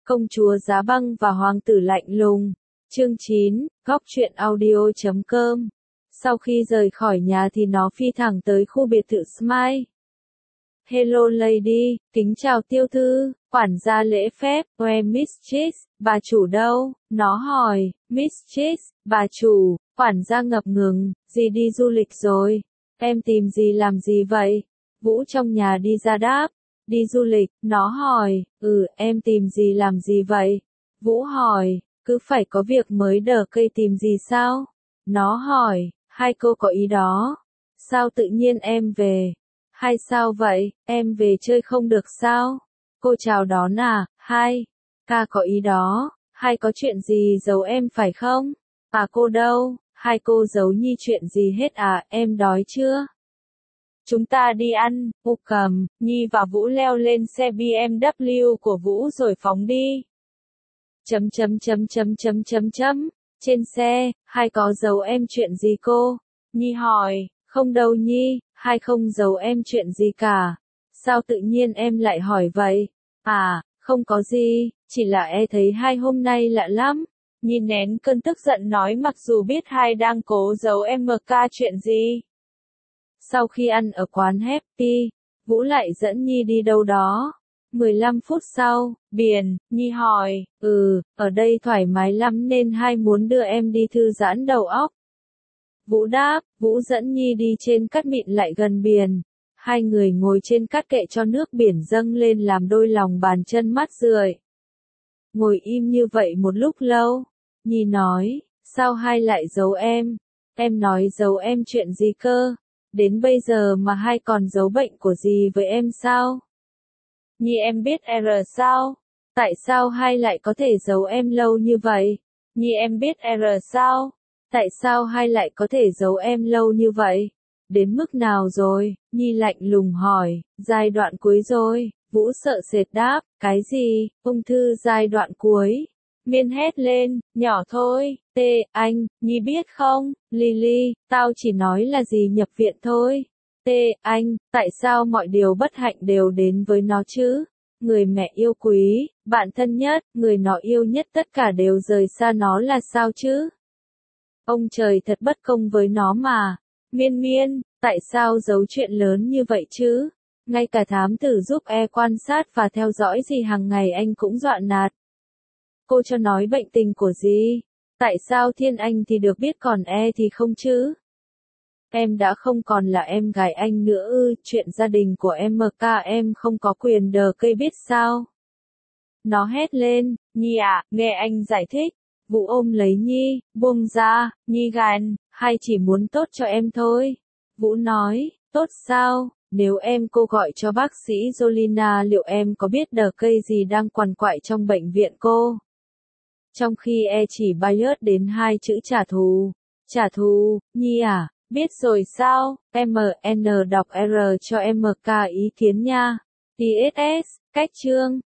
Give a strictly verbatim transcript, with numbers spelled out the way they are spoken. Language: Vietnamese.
Công chúa Giá Băng và Hoàng tử Lạnh Lùng. Chương chín, góc truyện audio chấm com. Sau khi rời khỏi nhà thì nó phi thẳng tới khu biệt thự Smile. Hello lady, kính chào tiêu thư, quản gia lễ phép, where mistress, bà chủ đâu? Nó hỏi, mistress, bà chủ, quản gia ngập ngừng, dì đi du lịch rồi. Em tìm dì làm gì vậy? Vũ trong nhà đi ra đáp. Đi du lịch, nó hỏi, ừ, em tìm dì làm gì vậy? Vũ hỏi, cứ phải có việc mới đờ cây tìm dì sao? Nó hỏi, hai cô có ý đó. Sao tự nhiên em về? Hay sao vậy, em về chơi không được sao? Cô chào đón à, hai. Ca có ý đó, hai có chuyện gì giấu em phải không? À cô đâu, hai cô giấu Nhi chuyện gì hết à, em đói chưa? Chúng ta đi ăn, U cầm, Nhi và Vũ leo lên xe bê em vê của Vũ rồi phóng đi. Chấm chấm chấm chấm chấm chấm chấm, trên xe, hai có giấu em chuyện gì cô? Nhi hỏi, không đâu Nhi, hai không giấu em chuyện gì cả. Sao tự nhiên em lại hỏi vậy? À, không có gì, chỉ là e thấy hai hôm nay lạ lắm. Nhi nén cơn tức giận nói mặc dù biết hai đang cố giấu em mờ ca chuyện gì. Sau khi ăn ở quán Happy, Vũ lại dẫn Nhi đi đâu đó. mười lăm phút sau, biển, Nhi hỏi, ừ, ở đây thoải mái lắm nên hai muốn đưa em đi thư giãn đầu óc. Vũ đáp, Vũ dẫn Nhi đi trên cát mịn lại gần biển. Hai người ngồi trên cát kệ cho nước biển dâng lên làm đôi lòng bàn chân mát rượi. Ngồi im như vậy một lúc lâu, Nhi nói, sao hai lại giấu em? Em nói giấu em chuyện gì cơ? Đến bây giờ mà hai còn giấu bệnh của gì với em sao? Nhi em biết R sao? Tại sao hai lại có thể giấu em lâu như vậy? Nhi em biết R sao? Tại sao hai lại có thể giấu em lâu như vậy? Đến mức nào rồi? Nhi lạnh lùng hỏi, giai đoạn cuối rồi. Vũ sợ sệt đáp, cái gì? Ung thư giai đoạn cuối. Miên hét lên, nhỏ thôi, tê, anh, Nhi biết không, Lily, tao chỉ nói là gì nhập viện thôi. Tê, anh, tại sao mọi điều bất hạnh đều đến với nó chứ? Người mẹ yêu quý, bạn thân nhất, người nó yêu nhất tất cả đều rời xa nó là sao chứ? Ông trời thật bất công với nó mà. Miên miên, tại sao giấu chuyện lớn như vậy chứ? Ngay cả thám tử giúp e quan sát và theo dõi gì hàng ngày anh cũng dọa nạt. Cô cho nói bệnh tình của gì? Tại sao Thiên Anh thì được biết còn e thì không chứ? Em đã không còn là em gái anh nữa ư, chuyện gia đình của em em ca em không có quyền đờ cây biết sao? Nó hét lên, Nhi à, nghe anh giải thích. Vũ ôm lấy Nhi, buông ra, Nhi gàn, hay chỉ muốn tốt cho em thôi. Vũ nói, tốt sao? Nếu em cô gọi cho bác sĩ Jolina liệu em có biết đờ cây gì đang quằn quại trong bệnh viện cô? Trong khi e chỉ bias đến hai chữ trả thù. Trả thù, Nhi à, biết rồi sao? em en đọc R cho em ca ý kiến nha. tê ét ét, cách chương,